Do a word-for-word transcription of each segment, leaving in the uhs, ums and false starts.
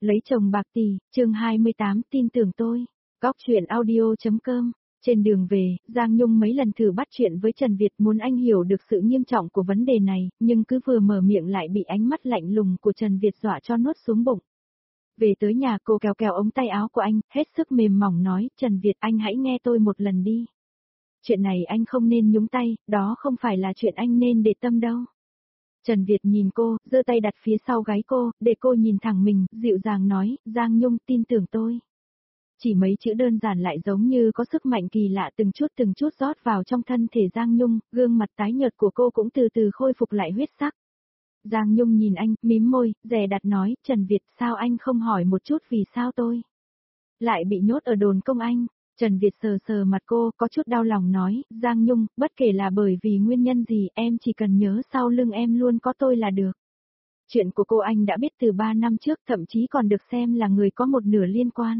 Lấy chồng bạc tỷ, chương hai mươi tám, tin tưởng tôi. Góc chuyện audio.com. Trên đường về, Giang Nhung mấy lần thử bắt chuyện với Trần Việt muốn anh hiểu được sự nghiêm trọng của vấn đề này, nhưng cứ vừa mở miệng lại bị ánh mắt lạnh lùng của Trần Việt dọa cho nuốt xuống bụng. Về tới nhà cô kéo kéo ống tay áo của anh, hết sức mềm mỏng nói, Trần Việt anh hãy nghe tôi một lần đi. Chuyện này anh không nên nhúng tay, đó không phải là chuyện anh nên để tâm đâu. Trần Việt nhìn cô, giơ tay đặt phía sau gáy cô, để cô nhìn thẳng mình, dịu dàng nói, Giang Nhung tin tưởng tôi. Chỉ mấy chữ đơn giản lại giống như có sức mạnh kỳ lạ từng chút từng chút rót vào trong thân thể Giang Nhung, gương mặt tái nhợt của cô cũng từ từ khôi phục lại huyết sắc. Giang Nhung nhìn anh, mím môi, dè đặt nói, Trần Việt sao anh không hỏi một chút vì sao tôi lại bị nhốt ở đồn công anh. Trần Việt sờ sờ mặt cô, có chút đau lòng nói, Giang Nhung, bất kể là bởi vì nguyên nhân gì em chỉ cần nhớ sau lưng em luôn có tôi là được. Chuyện của cô anh đã biết từ ba năm trước, thậm chí còn được xem là người có một nửa liên quan.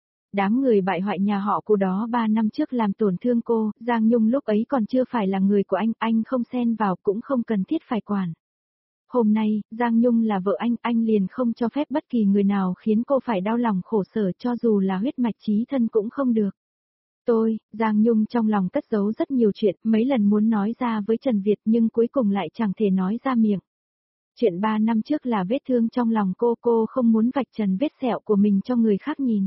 Đám người bại hoại nhà họ cô đó ba năm trước làm tổn thương cô, Giang Nhung lúc ấy còn chưa phải là người của anh, anh không xen vào cũng không cần thiết phải quản. Hôm nay, Giang Nhung là vợ anh, anh liền không cho phép bất kỳ người nào khiến cô phải đau lòng khổ sở cho dù là huyết mạch chí thân cũng không được. Tôi, Giang Nhung trong lòng cất giấu rất nhiều chuyện, mấy lần muốn nói ra với Trần Việt nhưng cuối cùng lại chẳng thể nói ra miệng. Chuyện ba năm trước là vết thương trong lòng cô, cô không muốn vạch trần vết sẹo của mình cho người khác nhìn.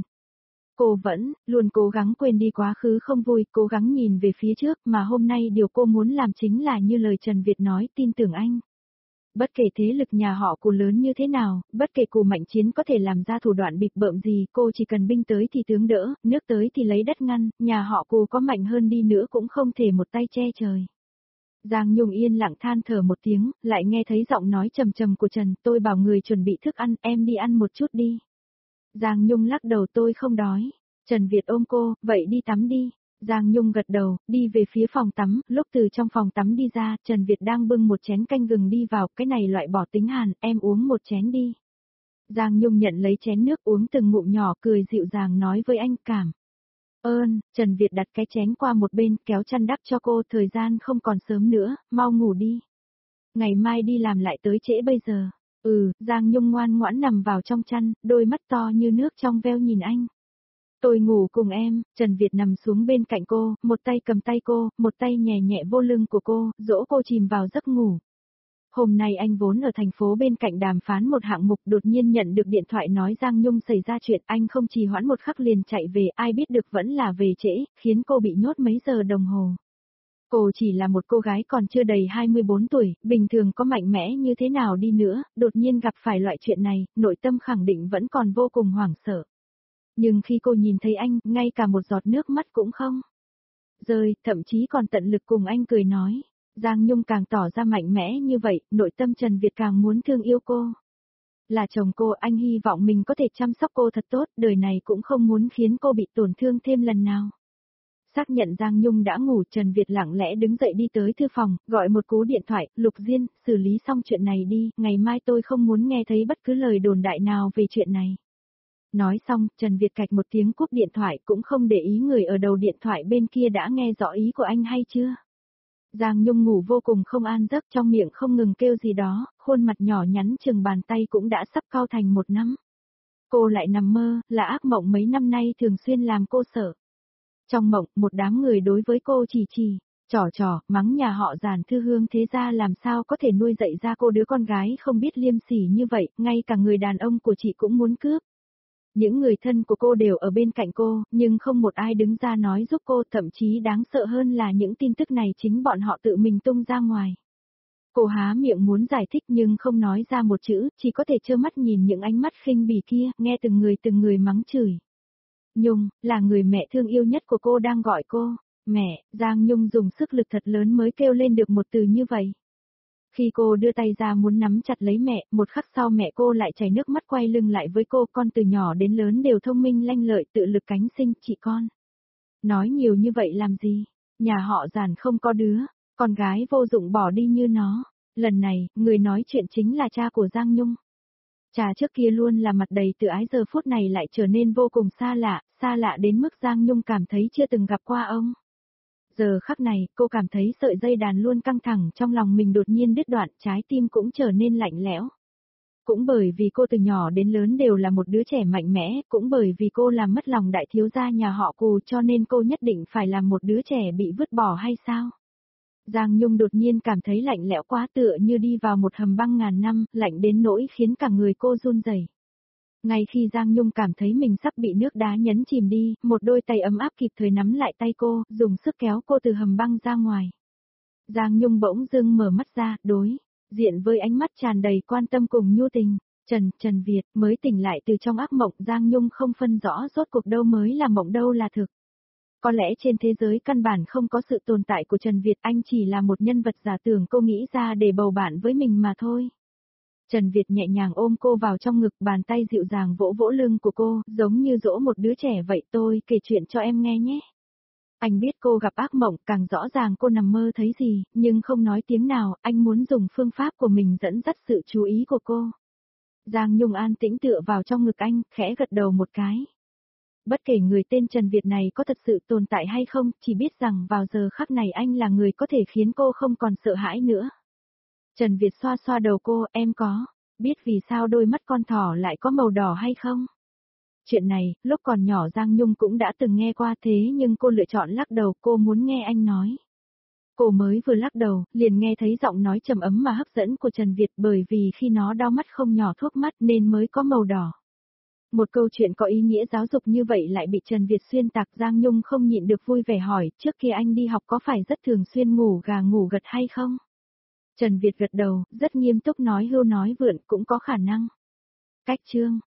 Cô vẫn, luôn cố gắng quên đi quá khứ không vui, cố gắng nhìn về phía trước, mà hôm nay điều cô muốn làm chính là như lời Trần Việt nói, tin tưởng anh. Bất kể thế lực nhà họ Cù lớn như thế nào, bất kể Cù Mạnh Chiến có thể làm ra thủ đoạn bịp bợm gì, cô chỉ cần binh tới thì tướng đỡ, nước tới thì lấy đất ngăn, nhà họ Cù có mạnh hơn đi nữa cũng không thể một tay che trời. Giang Nhung yên lặng than thở một tiếng, lại nghe thấy giọng nói trầm trầm của Trần, tôi bảo người chuẩn bị thức ăn, em đi ăn một chút đi. Giang Nhung lắc đầu, tôi không đói. Trần Việt ôm cô, vậy đi tắm đi. Giang Nhung gật đầu, đi về phía phòng tắm, lúc từ trong phòng tắm đi ra, Trần Việt đang bưng một chén canh gừng đi vào, cái này loại bỏ tính hàn, em uống một chén đi. Giang Nhung nhận lấy chén nước uống từng ngụm nhỏ, cười dịu dàng nói với anh, cảm ơn. Trần Việt đặt cái chén qua một bên, kéo chăn đắp cho cô, thời gian không còn sớm nữa, mau ngủ đi. Ngày mai đi làm lại tới trễ bây giờ. Ừ, Giang Nhung ngoan ngoãn nằm vào trong chăn, đôi mắt to như nước trong veo nhìn anh. Tôi ngủ cùng em. Trần Việt nằm xuống bên cạnh cô, một tay cầm tay cô, một tay nhẹ nhẹ vô lưng của cô, dỗ cô chìm vào giấc ngủ. Hôm nay anh vốn ở thành phố bên cạnh đàm phán một hạng mục, đột nhiên nhận được điện thoại nói Giang Nhung xảy ra chuyện, anh không trì hoãn một khắc liền chạy về, ai biết được vẫn là về trễ, khiến cô bị nhốt mấy giờ đồng hồ. Cô chỉ là một cô gái còn chưa đầy hai mươi bốn tuổi, bình thường có mạnh mẽ như thế nào đi nữa, đột nhiên gặp phải loại chuyện này, nội tâm khẳng định vẫn còn vô cùng hoảng sợ. Nhưng khi cô nhìn thấy anh, ngay cả một giọt nước mắt cũng không rơi, thậm chí còn tận lực cùng anh cười nói. Giang Nhung càng tỏ ra mạnh mẽ như vậy, nội tâm Trần Việt càng muốn thương yêu cô. Là chồng cô, anh hy vọng mình có thể chăm sóc cô thật tốt, đời này cũng không muốn khiến cô bị tổn thương thêm lần nào. Xác nhận Giang Nhung đã ngủ, Trần Việt lặng lẽ đứng dậy đi tới thư phòng, gọi một cú điện thoại, Lục Diên, xử lý xong chuyện này đi, ngày mai tôi không muốn nghe thấy bất cứ lời đồn đại nào về chuyện này. Nói xong, Trần Việt cạch một tiếng cúp điện thoại, cũng không để ý người ở đầu điện thoại bên kia đã nghe rõ ý của anh hay chưa. Giang Nhung ngủ vô cùng không an giấc, trong miệng không ngừng kêu gì đó, khuôn mặt nhỏ nhắn chừng bàn tay cũng đã sắp cau thành một nắm. Cô lại nằm mơ, là ác mộng mấy năm nay thường xuyên làm cô sợ. Trong mộng, một đám người đối với cô chỉ chỉ, trò trò, mắng nhà họ Giản Thư Hương thế ra làm sao có thể nuôi dạy ra cô đứa con gái không biết liêm sỉ như vậy, ngay cả người đàn ông của chị cũng muốn cướp. Những người thân của cô đều ở bên cạnh cô, nhưng không một ai đứng ra nói giúp cô, thậm chí đáng sợ hơn là những tin tức này chính bọn họ tự mình tung ra ngoài. Cô há miệng muốn giải thích nhưng không nói ra một chữ, chỉ có thể trơ mắt nhìn những ánh mắt khinh bỉ kia, nghe từng người từng người mắng chửi. Nhung, là người mẹ thương yêu nhất của cô đang gọi cô, mẹ. Giang Nhung dùng sức lực thật lớn mới kêu lên được một từ như vậy. Khi cô đưa tay ra muốn nắm chặt lấy mẹ, một khắc sau mẹ cô lại chảy nước mắt quay lưng lại với cô, con từ nhỏ đến lớn đều thông minh lanh lợi tự lực cánh sinh, chị con. Nói nhiều như vậy làm gì, nhà họ Giản không có đứa, con gái vô dụng bỏ đi như nó. Lần này, người nói chuyện chính là cha của Giang Nhung. Cha trước kia luôn là mặt đầy tự ái giờ phút này lại trở nên vô cùng xa lạ, xa lạ đến mức Giang Nhung cảm thấy chưa từng gặp qua ông. Giờ khắc này, cô cảm thấy sợi dây đàn luôn căng thẳng trong lòng mình đột nhiên đứt đoạn, trái tim cũng trở nên lạnh lẽo. Cũng bởi vì cô từ nhỏ đến lớn đều là một đứa trẻ mạnh mẽ, cũng bởi vì cô làm mất lòng đại thiếu gia nhà họ Cù cho nên cô nhất định phải là một đứa trẻ bị vứt bỏ hay sao? Giang Nhung đột nhiên cảm thấy lạnh lẽo quá, tựa như đi vào một hầm băng ngàn năm, lạnh đến nỗi khiến cả người cô run rẩy. Ngay khi Giang Nhung cảm thấy mình sắp bị nước đá nhấn chìm đi, một đôi tay ấm áp kịp thời nắm lại tay cô, dùng sức kéo cô từ hầm băng ra ngoài. Giang Nhung bỗng dưng mở mắt ra, đối diện với ánh mắt tràn đầy quan tâm cùng nhu tình. Trần, Trần Việt mới tỉnh lại từ trong ác mộng, Giang Nhung không phân rõ rốt cuộc đâu mới là mộng đâu là thực. Có lẽ trên thế giới căn bản không có sự tồn tại của Trần Việt, anh chỉ là một nhân vật giả tưởng cô nghĩ ra để bầu bạn với mình mà thôi. Trần Việt nhẹ nhàng ôm cô vào trong ngực, bàn tay dịu dàng vỗ vỗ lưng của cô, giống như dỗ một đứa trẻ vậy. Tôi kể chuyện cho em nghe nhé. Anh biết cô gặp ác mộng, càng rõ ràng cô nằm mơ thấy gì, nhưng không nói tiếng nào, anh muốn dùng phương pháp của mình dẫn dắt sự chú ý của cô. Giang Nhung an tĩnh tựa vào trong ngực anh, khẽ gật đầu một cái. Bất kể người tên Trần Việt này có thật sự tồn tại hay không, chỉ biết rằng vào giờ khắc này anh là người có thể khiến cô không còn sợ hãi nữa. Trần Việt xoa xoa đầu cô, em có biết vì sao đôi mắt con thỏ lại có màu đỏ hay không? Chuyện này, lúc còn nhỏ Giang Nhung cũng đã từng nghe qua thế nhưng cô lựa chọn lắc đầu, cô muốn nghe anh nói. Cô mới vừa lắc đầu, liền nghe thấy giọng nói trầm ấm mà hấp dẫn của Trần Việt, bởi vì khi nó đau mắt không nhỏ thuốc mắt nên mới có màu đỏ. Một câu chuyện có ý nghĩa giáo dục như vậy lại bị Trần Việt xuyên tạc, Giang Nhung không nhịn được vui vẻ hỏi, trước kia anh đi học có phải rất thường xuyên ngủ gà ngủ gật hay không? Trần Việt gật đầu, rất nghiêm túc nói hưu nói vượn, cũng có khả năng. Cách chương